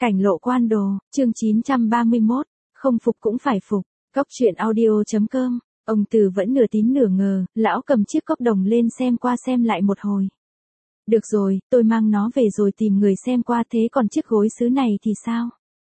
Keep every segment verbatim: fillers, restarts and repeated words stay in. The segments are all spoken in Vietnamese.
Cảnh lộ quan đồ, chương chín trăm ba mươi mốt, không phục cũng phải phục, cốc truyện audio.com, ông Từ vẫn nửa tín nửa ngờ, lão cầm chiếc cốc đồng lên xem qua xem lại một hồi. Được rồi, tôi mang nó về rồi tìm người xem qua, thế còn chiếc gối sứ này thì sao?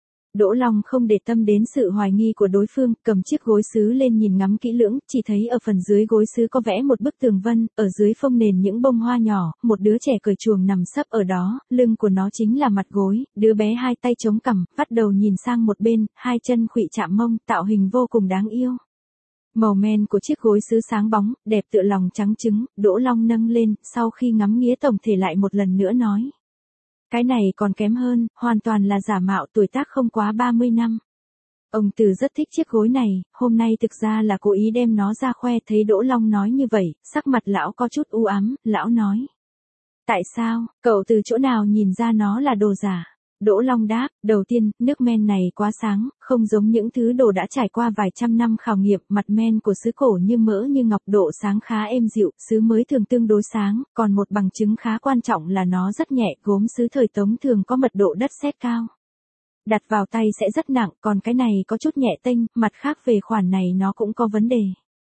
Đỗ Long không để tâm đến sự hoài nghi của đối phương, cầm chiếc gối sứ lên nhìn ngắm kỹ lưỡng, chỉ thấy ở phần dưới gối sứ có vẽ một bức tường vân, ở dưới phông nền những bông hoa nhỏ, một đứa trẻ cởi chuồng nằm sấp ở đó, lưng của nó chính là mặt gối, đứa bé hai tay chống cằm, vắt đầu nhìn sang một bên, hai chân khuỵu chạm mông, tạo hình vô cùng đáng yêu. Màu men của chiếc gối sứ sáng bóng, đẹp tựa lòng trắng trứng, Đỗ Long nâng lên, sau khi ngắm nghía tổng thể lại một lần nữa nói. Cái này còn kém hơn, hoàn toàn là giả mạo, tuổi tác không quá ba mươi năm. Ông Từ rất thích chiếc gối này, hôm nay thực ra là cố ý đem nó ra khoe, thấy Đỗ Long nói như vậy, sắc mặt lão có chút u ám, lão nói. Tại sao, cậu từ chỗ nào nhìn ra nó là đồ giả? Đỗ Long đáp, đầu tiên, nước men này quá sáng, không giống những thứ đồ đã trải qua vài trăm năm khảo nghiệm, mặt men của sứ cổ như mỡ như ngọc, độ sáng khá êm dịu, sứ mới thường tương đối sáng, còn một bằng chứng khá quan trọng là nó rất nhẹ, gốm sứ thời Tống thường có mật độ đất sét cao. Đặt vào tay sẽ rất nặng, còn cái này có chút nhẹ tênh, mặt khác về khoản này nó cũng có vấn đề.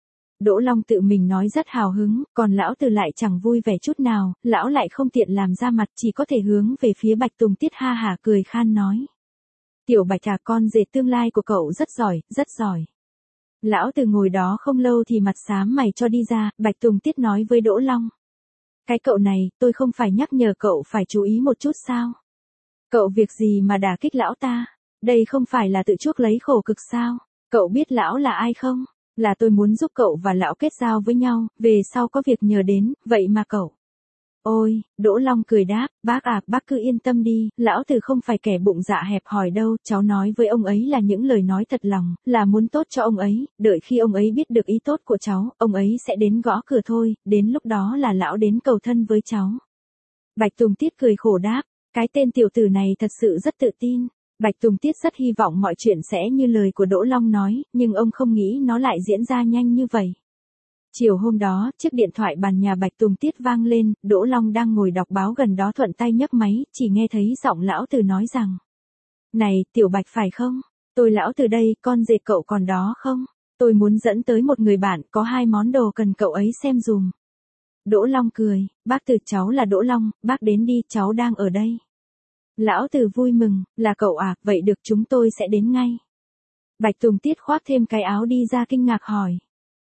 Đỗ Long tự mình nói rất hào hứng, còn lão Từ lại chẳng vui vẻ chút nào, lão lại không tiện làm ra mặt, chỉ có thể hướng về phía Bạch Tùng Tiết ha hả cười khan nói. Tiểu Bạch à, con rể tương lai của cậu rất giỏi, rất giỏi. Lão Từ ngồi đó không lâu thì mặt xám mày cho đi ra, Bạch Tùng Tiết nói với Đỗ Long. Cái cậu này, tôi không phải nhắc nhở cậu phải chú ý một chút sao? Cậu việc gì mà đả kích lão ta? Đây không phải là tự chuốc lấy khổ cực sao? Cậu biết lão là ai không? Là tôi muốn giúp cậu và lão kết giao với nhau, về sau có việc nhờ đến, vậy mà cậu. Ôi, Đỗ Long cười đáp, bác à, bác cứ yên tâm đi, lão Từ không phải kẻ bụng dạ hẹp hòi đâu, cháu nói với ông ấy là những lời nói thật lòng, là muốn tốt cho ông ấy, đợi khi ông ấy biết được ý tốt của cháu, ông ấy sẽ đến gõ cửa thôi, đến lúc đó là lão đến cầu thân với cháu. Bạch Tùng Tiết cười khổ đáp, cái tên tiểu tử này thật sự rất tự tin. Bạch Tùng Tiết rất hy vọng mọi chuyện sẽ như lời của Đỗ Long nói, nhưng ông không nghĩ nó lại diễn ra nhanh như vậy. Chiều hôm đó, chiếc điện thoại bàn nhà Bạch Tùng Tiết vang lên, Đỗ Long đang ngồi đọc báo gần đó thuận tay nhấc máy, chỉ nghe thấy giọng lão Từ nói rằng. Này, Tiểu Bạch phải không? Tôi lão Từ đây, con rể cậu còn đó không? Tôi muốn dẫn tới một người bạn, có hai món đồ cần cậu ấy xem dùm. Đỗ Long cười, bác Từ, cháu là Đỗ Long, bác đến đi, cháu đang ở đây. Lão Từ vui mừng, là cậu à, vậy được, chúng tôi sẽ đến ngay. Bạch Tùng Tiết khoác thêm cái áo đi ra kinh ngạc hỏi.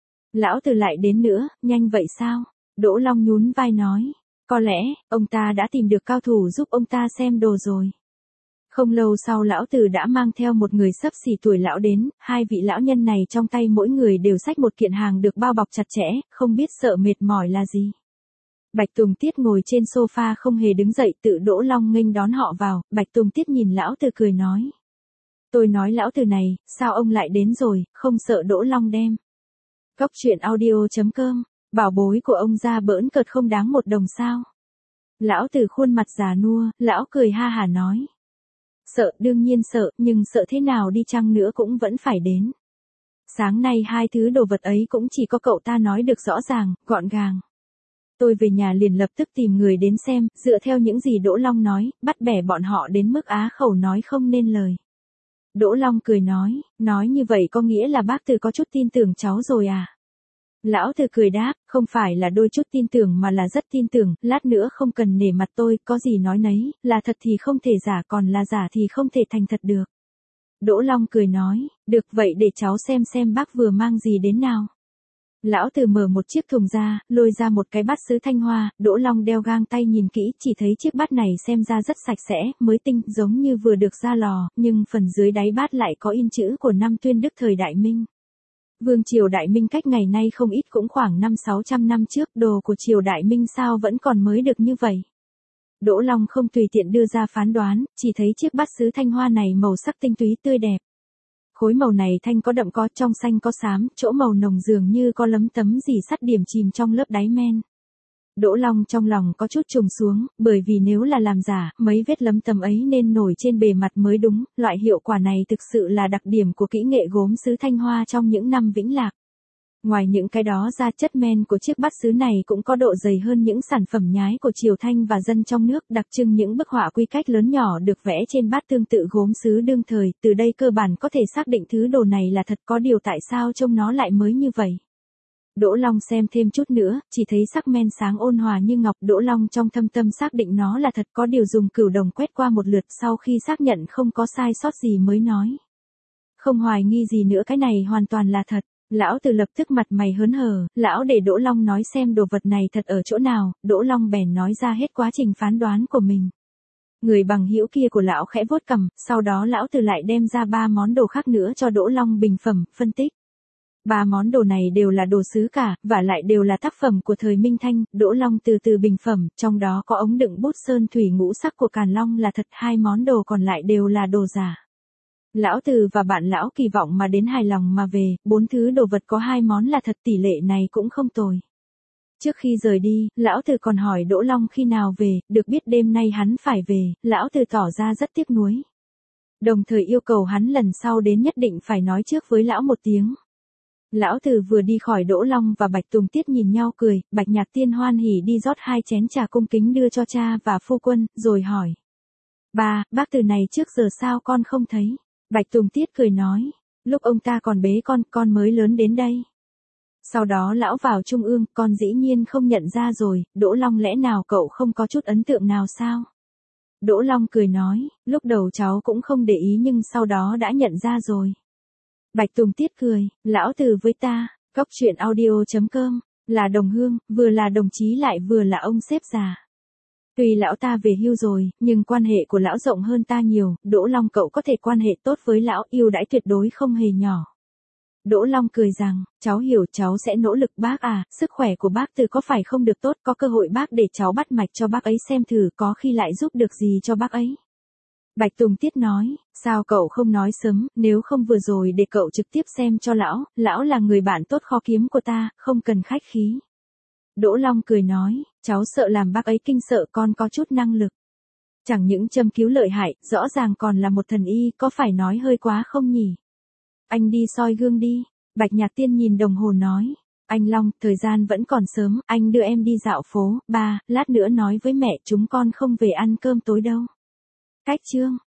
Lão Từ lại đến nữa, nhanh vậy sao? Đỗ Long nhún vai nói, có lẽ, ông ta đã tìm được cao thủ giúp ông ta xem đồ rồi. Không lâu sau lão Từ đã mang theo một người xấp xỉ tuổi lão đến, hai vị lão nhân này trong tay mỗi người đều xách một kiện hàng được bao bọc chặt chẽ, không biết sợ mệt mỏi là gì. Bạch Tùng Tiết ngồi trên sofa không hề đứng dậy, tự Đỗ Long nghênh đón họ vào, Bạch Tùng Tiết nhìn lão Từ cười nói. Tôi nói lão Từ này, sao ông lại đến rồi, không sợ Đỗ Long đem. Cốc truyện audio.com, bảo bối của ông ra bỡn cợt không đáng một đồng sao. Lão Từ khuôn mặt già nua, lão cười ha hả nói. Sợ, đương nhiên sợ, nhưng sợ thế nào đi chăng nữa cũng vẫn phải đến. Sáng nay hai thứ đồ vật ấy cũng chỉ có cậu ta nói được rõ ràng, gọn gàng. Tôi về nhà liền lập tức tìm người đến xem, dựa theo những gì Đỗ Long nói, bắt bẻ bọn họ đến mức á khẩu nói không nên lời. Đỗ Long cười nói, nói như vậy có nghĩa là bác Từ có chút tin tưởng cháu rồi à? Lão Từ cười đáp, không phải là đôi chút tin tưởng mà là rất tin tưởng, lát nữa không cần nể mặt tôi, có gì nói nấy, là thật thì không thể giả, còn là giả thì không thể thành thật được. Đỗ Long cười nói, được vậy để cháu xem xem bác vừa mang gì đến nào. Lão Từ mở một chiếc thùng ra, lôi ra một cái bát sứ thanh hoa, Đỗ Long đeo găng tay nhìn kỹ, chỉ thấy chiếc bát này xem ra rất sạch sẽ, mới tinh, giống như vừa được ra lò, nhưng phần dưới đáy bát lại có in chữ của năm Tuyên Đức thời Đại Minh. Vương triều Đại Minh cách ngày nay không ít, cũng khoảng năm sáu trăm năm trước, đồ của triều Đại Minh sao vẫn còn mới được như vậy. Đỗ Long không tùy tiện đưa ra phán đoán, chỉ thấy chiếc bát sứ thanh hoa này màu sắc tinh túy tươi đẹp. Khối màu này thanh có đậm có, trong xanh có xám, chỗ màu nồng dường như có lấm tấm gì sắt điểm chìm trong lớp đáy men. Đỗ Long trong lòng có chút trùng xuống, bởi vì nếu là làm giả, mấy vết lấm tấm ấy nên nổi trên bề mặt mới đúng, loại hiệu quả này thực sự là đặc điểm của kỹ nghệ gốm sứ thanh hoa trong những năm vĩnh lạc. Ngoài những cái đó ra, chất men của chiếc bát sứ này cũng có độ dày hơn những sản phẩm nhái của triều Thanh và dân trong nước, đặc trưng những bức họa quy cách lớn nhỏ được vẽ trên bát tương tự gốm sứ đương thời, từ đây cơ bản có thể xác định thứ đồ này là thật, có điều tại sao trông nó lại mới như vậy. Đỗ Long xem thêm chút nữa, chỉ thấy sắc men sáng ôn hòa như ngọc. Đỗ Long trong thâm tâm xác định nó là thật, có điều dùng cửu đồng quét qua một lượt sau khi xác nhận không có sai sót gì mới nói. Không hoài nghi gì nữa, cái này hoàn toàn là thật. Lão Từ lập tức mặt mày hớn hở, lão để Đỗ Long nói xem đồ vật này thật ở chỗ nào. Đỗ Long bèn nói ra hết quá trình phán đoán của mình. Người bằng hữu kia của lão khẽ vuốt cằm, sau đó lão Từ lại đem ra ba món đồ khác nữa cho Đỗ Long bình phẩm, phân tích. Ba món đồ này đều là đồ sứ cả, và lại đều là tác phẩm của thời Minh Thanh. Đỗ Long từ từ bình phẩm, trong đó có ống đựng bút sơn thủy ngũ sắc của Càn Long là thật, hai món đồ còn lại đều là đồ giả. Lão Từ và bạn lão kỳ vọng mà đến hài lòng mà về, bốn thứ đồ vật có hai món là thật, tỷ lệ này cũng không tồi. Trước khi rời đi, lão Từ còn hỏi Đỗ Long khi nào về, được biết đêm nay hắn phải về, lão Từ tỏ ra rất tiếc nuối. Đồng thời yêu cầu hắn lần sau đến nhất định phải nói trước với lão một tiếng. Lão Từ vừa đi khỏi, Đỗ Long và Bạch Tùng Tiết nhìn nhau cười. Bạch Nhạc Tiên hoan hỉ đi rót hai chén trà cung kính đưa cho cha và phu quân, rồi hỏi. Ba, bác Từ này trước giờ sao con không thấy? Bạch Tùng Tiết cười nói. Lúc ông ta còn bế con, con mới lớn đến đây. Sau đó lão vào trung ương, con dĩ nhiên không nhận ra rồi. Đỗ Long, lẽ nào cậu không có chút ấn tượng nào sao? Đỗ Long cười nói, lúc đầu cháu cũng không để ý nhưng sau đó đã nhận ra rồi. Bạch Tùng Tiết cười, lão Từ với ta, Cóc Truyện Audio chấm com, là đồng hương, vừa là đồng chí lại vừa là ông sếp già. Tuy lão ta về hưu rồi, nhưng quan hệ của lão rộng hơn ta nhiều. Đỗ Long, cậu có thể quan hệ tốt với lão, ưu đãi tuyệt đối không hề nhỏ. Đỗ Long cười rằng, cháu hiểu, cháu sẽ nỗ lực bác à, sức khỏe của bác Từ có phải không được tốt, có cơ hội bác để cháu bắt mạch cho bác ấy xem thử, có khi lại giúp được gì cho bác ấy. Bạch Tùng Tiết nói, sao cậu không nói sớm, nếu không vừa rồi để cậu trực tiếp xem cho lão, lão là người bạn tốt khó kiếm của ta, không cần khách khí. Đỗ Long cười nói, cháu sợ làm bác ấy kinh sợ, con có chút năng lực. Chẳng những châm cứu lợi hại, rõ ràng còn là một thần y, có phải nói hơi quá không nhỉ? Anh đi soi gương đi. Bạch Nhạc Tiên nhìn đồng hồ nói, anh Long, thời gian vẫn còn sớm, anh đưa em đi dạo phố. Ba, lát nữa nói với mẹ chúng con không về ăn cơm tối đâu. Cách chương